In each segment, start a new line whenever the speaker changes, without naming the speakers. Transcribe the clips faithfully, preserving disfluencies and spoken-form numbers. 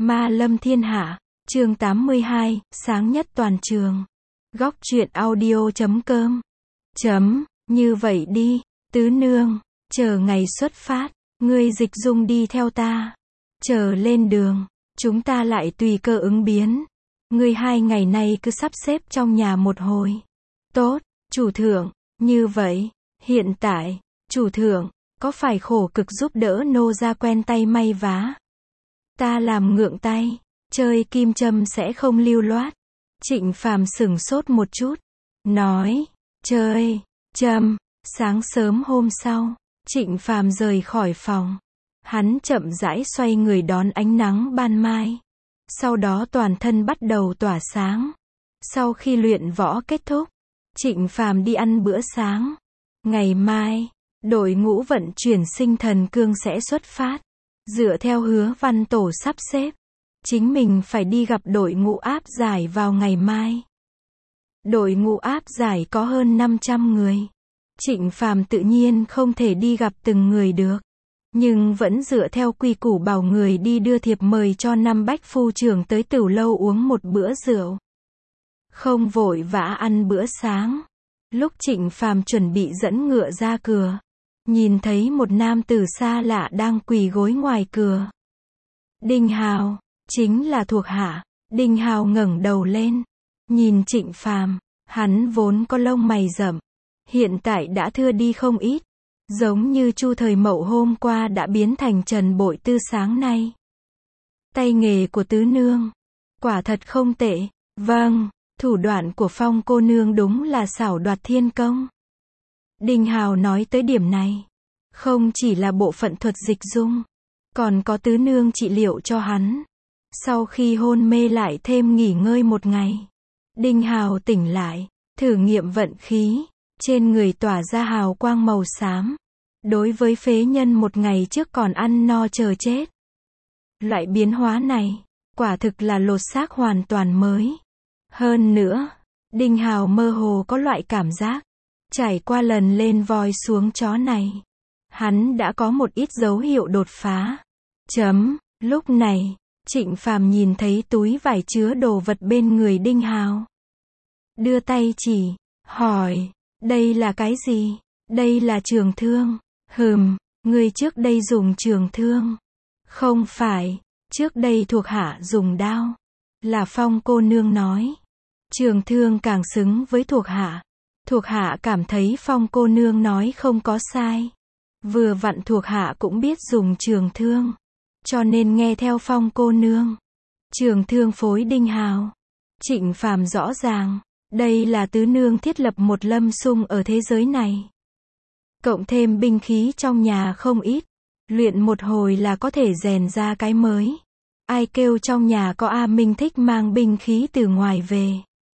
Ma lâm thiên hạ, chương tám mươi hai, sáng nhất toàn trường. Góc truyện audio chấm com. Chấm, như vậy đi, tứ nương, chờ ngày xuất phát, ngươi dịch dung đi theo ta. Chờ lên đường, chúng ta lại tùy cơ ứng biến. Ngươi hai ngày nay cứ sắp xếp trong nhà một hồi. Tốt, chủ thượng, như vậy, hiện tại, chủ thượng, có phải khổ cực giúp đỡ nô gia quen tay may vá? Ta làm ngượng tay, chơi kim châm sẽ không lưu loát. Trịnh Phàm sửng sốt một chút, nói, chơi, châm. Sáng sớm hôm sau, Trịnh Phàm rời khỏi phòng. Hắn chậm rãi xoay người đón ánh nắng ban mai. Sau đó toàn thân bắt đầu tỏa sáng. Sau khi luyện võ kết thúc, Trịnh Phàm đi ăn bữa sáng. Ngày mai, đội ngũ vận chuyển sinh thần cương sẽ xuất phát. Dựa theo Hứa Văn Tổ sắp xếp, chính mình phải đi gặp đội ngũ áp giải vào ngày mai. Đội ngũ áp giải có hơn năm trăm người. Trịnh Phàm tự nhiên không thể đi gặp từng người được, nhưng vẫn dựa theo quy củ bảo người đi đưa thiệp mời cho năm bách phu trưởng tới tửu lâu uống một bữa rượu. Không vội vã ăn bữa sáng. Lúc Trịnh Phàm chuẩn bị dẫn ngựa ra cửa, nhìn thấy một nam tử xa lạ đang quỳ gối ngoài cửa. Đinh Hào, chính là thuộc hạ. Đinh Hào ngẩng đầu lên, nhìn Trịnh Phàm, hắn vốn có lông mày rậm, hiện tại đã thưa đi không ít, giống như Chu Thời Mậu hôm qua đã biến thành Trần Bội Tư sáng nay. Tay nghề của tứ nương, quả thật không tệ. Vâng, thủ đoạn của Phong cô nương đúng là xảo đoạt thiên công. Đinh Hào nói tới điểm này, không chỉ là bộ phận thuật dịch dung, còn có tứ nương trị liệu cho hắn. Sau khi hôn mê lại thêm nghỉ ngơi một ngày, Đinh Hào tỉnh lại, thử nghiệm vận khí, trên người tỏa ra hào quang màu xám. Đối với phế nhân một ngày trước còn ăn no chờ chết. Loại biến hóa này, quả thực là lột xác hoàn toàn mới. Hơn nữa, Đinh Hào mơ hồ có loại cảm giác, trải qua lần lên voi xuống chó này, hắn đã có một ít dấu hiệu đột phá. Chấm, lúc này, Trịnh Phàm nhìn thấy túi vải chứa đồ vật bên người Đinh Hào. Đưa tay chỉ, hỏi, đây là cái gì? Đây là trường thương. Hừm, người trước đây dùng trường thương. Không phải, trước đây thuộc hạ dùng đao. Là Phong cô nương nói. Trường thương càng xứng với thuộc hạ. Thuộc hạ cảm thấy Phong cô nương nói không có sai. Vừa vặn thuộc hạ cũng biết dùng trường thương, cho nên nghe theo Phong cô nương. Trường thương phối Đinh Hào. Trịnh Phàm rõ ràng, đây là tứ nương thiết lập một lâm xung ở thế giới này. Cộng thêm binh khí trong nhà không ít, luyện một hồi là có thể rèn ra cái mới. Ai kêu trong nhà có A Minh thích mang binh khí từ ngoài về.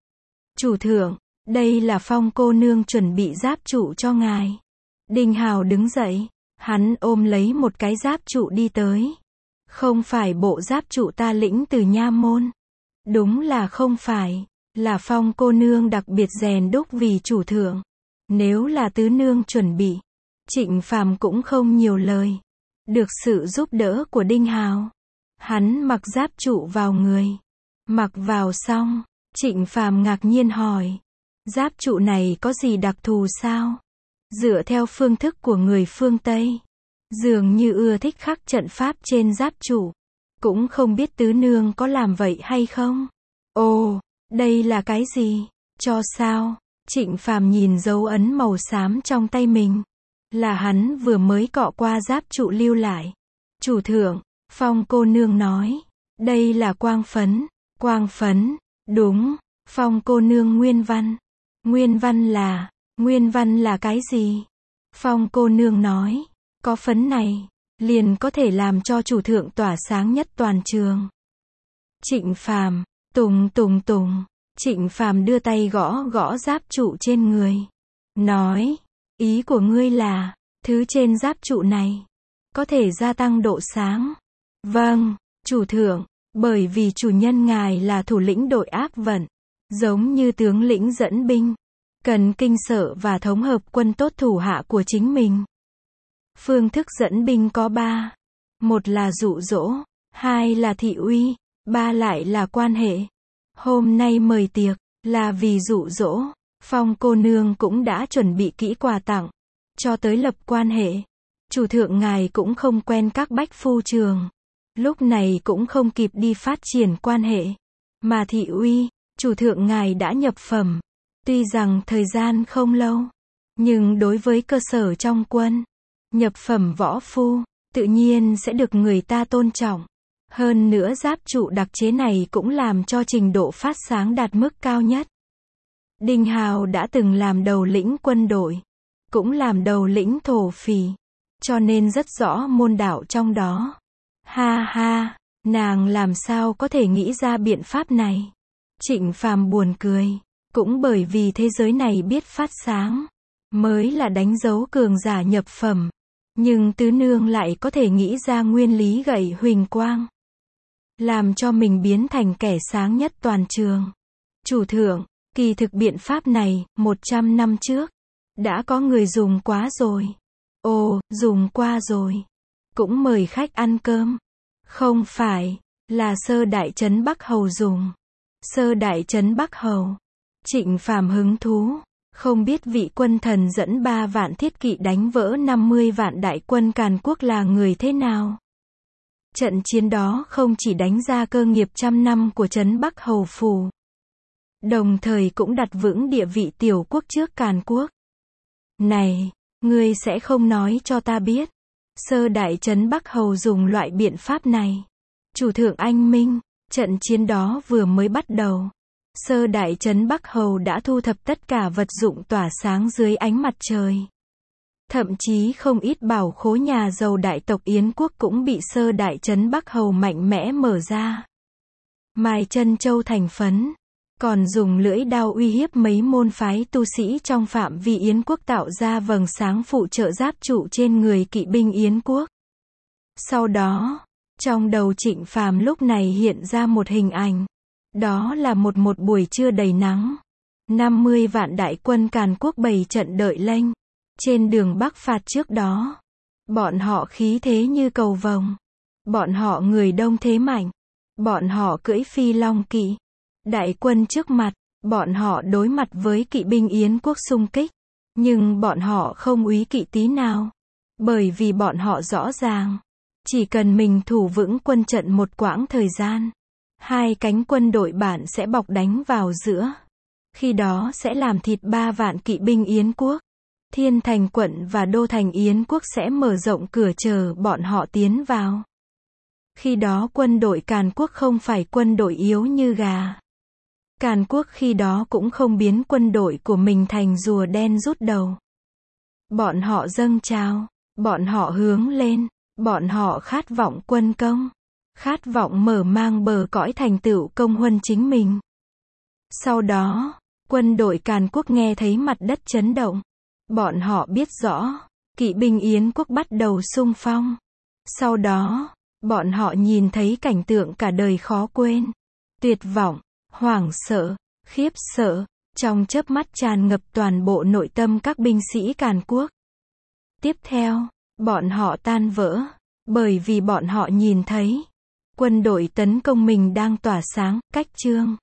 Chủ thượng, đây là Phong cô nương chuẩn bị giáp trụ cho ngài. Đinh Hào đứng dậy, hắn ôm lấy một cái giáp trụ đi tới. Không phải bộ giáp trụ ta lĩnh từ nha môn. Đúng là không phải, là Phong cô nương đặc biệt rèn đúc vì chủ thượng. Nếu là tứ nương chuẩn bị, Trịnh Phàm cũng không nhiều lời. Được sự giúp đỡ của Đinh Hào, hắn mặc giáp trụ vào người. Mặc vào xong, Trịnh Phàm ngạc nhiên hỏi, giáp trụ này có gì đặc thù sao? Dựa theo phương thức của người phương Tây, dường như ưa thích khắc trận pháp trên giáp trụ. Cũng không biết tứ nương có làm vậy hay không? Ồ, đây là cái gì? Cho sao? Trịnh Phàm nhìn dấu ấn màu xám trong tay mình. Là hắn vừa mới cọ qua giáp trụ lưu lại. Chủ thượng, Phong cô nương nói, đây là quang phấn. Quang phấn, đúng. Phong cô nương nguyên văn. Nguyên văn là, nguyên văn là cái gì? Phong cô nương nói, có phấn này, liền có thể làm cho chủ thượng tỏa sáng nhất toàn trường. Trịnh Phàm, tùng tùng tùng. Trịnh Phàm đưa tay gõ gõ giáp trụ trên người. Nói, ý của ngươi là, thứ trên giáp trụ này, có thể gia tăng độ sáng. Vâng, chủ thượng, bởi vì chủ nhân ngài là thủ lĩnh đội áp vận, giống như tướng lĩnh dẫn binh, cần kinh sợ và thống hợp quân tốt thủ hạ của chính mình. Phương thức dẫn binh có ba. Một là dụ dỗ, hai là thị uy, ba lại là quan hệ. Hôm nay mời tiệc, là vì dụ dỗ, Phong cô nương cũng đã chuẩn bị kỹ quà tặng, cho tới lập quan hệ. Chủ thượng ngài cũng không quen các bách phu trường, lúc này cũng không kịp đi phát triển quan hệ. Mà thị uy, chủ thượng ngài đã nhập phẩm, tuy rằng thời gian không lâu, nhưng đối với cơ sở trong quân, nhập phẩm võ phu, tự nhiên sẽ được người ta tôn trọng. Hơn nữa giáp trụ đặc chế này cũng làm cho trình độ phát sáng đạt mức cao nhất. Đinh Hào đã từng làm đầu lĩnh quân đội, cũng làm đầu lĩnh thổ phỉ, cho nên rất rõ môn đạo trong đó. Ha ha, nàng làm sao có thể nghĩ ra biện pháp này? Trịnh Phàm buồn cười, cũng bởi vì thế giới này biết phát sáng, mới là đánh dấu cường giả nhập phẩm. Nhưng tứ nương lại có thể nghĩ ra nguyên lý gậy huỳnh quang, làm cho mình biến thành kẻ sáng nhất toàn trường. Chủ thượng, kỳ thực biện pháp này, một trăm năm trước, đã có người dùng quá rồi. Ồ, dùng qua rồi. Cũng mời khách ăn cơm. Không phải, là sơ đại trấn Bắc Hầu dùng. Sơ đại trấn Bắc Hầu. Trịnh Phàm hứng thú. Không biết vị quân thần dẫn ba vạn thiết kỵ đánh vỡ năm mươi vạn đại quân Càn Quốc là người thế nào? Trận chiến đó không chỉ đánh ra cơ nghiệp trăm năm của trấn Bắc Hầu Phủ, đồng thời cũng đặt vững địa vị tiểu quốc trước Càn Quốc. Này, ngươi sẽ không nói cho ta biết, sơ đại trấn Bắc Hầu dùng loại biện pháp này. Chủ thượng anh minh, trận chiến đó vừa mới bắt đầu, sơ đại trấn Bắc Hầu đã thu thập tất cả vật dụng tỏa sáng dưới ánh mặt trời. Thậm chí không ít bảo khố nhà giàu đại tộc Yến quốc cũng bị sơ đại trấn Bắc Hầu mạnh mẽ mở ra, mài chân châu thành phấn, còn dùng lưỡi đao uy hiếp mấy môn phái tu sĩ trong phạm vi Yến quốc tạo ra vầng sáng phụ trợ giáp trụ trên người kỵ binh Yến quốc. Sau đó, trong đầu Trịnh Phàm lúc này hiện ra một hình ảnh, đó là một một buổi trưa đầy nắng, năm mươi vạn đại quân Càn Quốc bày trận đợi lệnh. Trên đường Bắc phạt trước đó, bọn họ khí thế như cầu vồng, bọn họ người đông thế mạnh, bọn họ cưỡi phi long kỵ, đại quân trước mặt, bọn họ đối mặt với kỵ binh Yến quốc xung kích, nhưng bọn họ không úy kỵ tí nào, bởi vì bọn họ rõ ràng, chỉ cần mình thủ vững quân trận một quãng thời gian, hai cánh quân đội bạn sẽ bọc đánh vào giữa, khi đó sẽ làm thịt ba vạn kỵ binh Yến quốc. Thiên Thành quận và đô thành Yến quốc sẽ mở rộng cửa chờ bọn họ tiến vào. Khi đó quân đội Càn Quốc không phải quân đội yếu như gà. Càn Quốc khi đó cũng không biến quân đội của mình thành rùa đen rút đầu. Bọn họ dâng trào, bọn họ hướng lên, bọn họ khát vọng quân công, khát vọng mở mang bờ cõi thành tựu công huân chính mình. Sau đó, quân đội Càn Quốc nghe thấy mặt đất chấn động. Bọn họ biết rõ, kỵ binh Yến quốc bắt đầu xung phong. Sau đó, bọn họ nhìn thấy cảnh tượng cả đời khó quên. Tuyệt vọng, hoảng sợ, khiếp sợ, trong chớp mắt tràn ngập toàn bộ nội tâm các binh sĩ Càn Quốc. Tiếp theo, bọn họ tan vỡ, bởi vì bọn họ nhìn thấy, quân đội tấn công mình đang tỏa sáng, cách chương.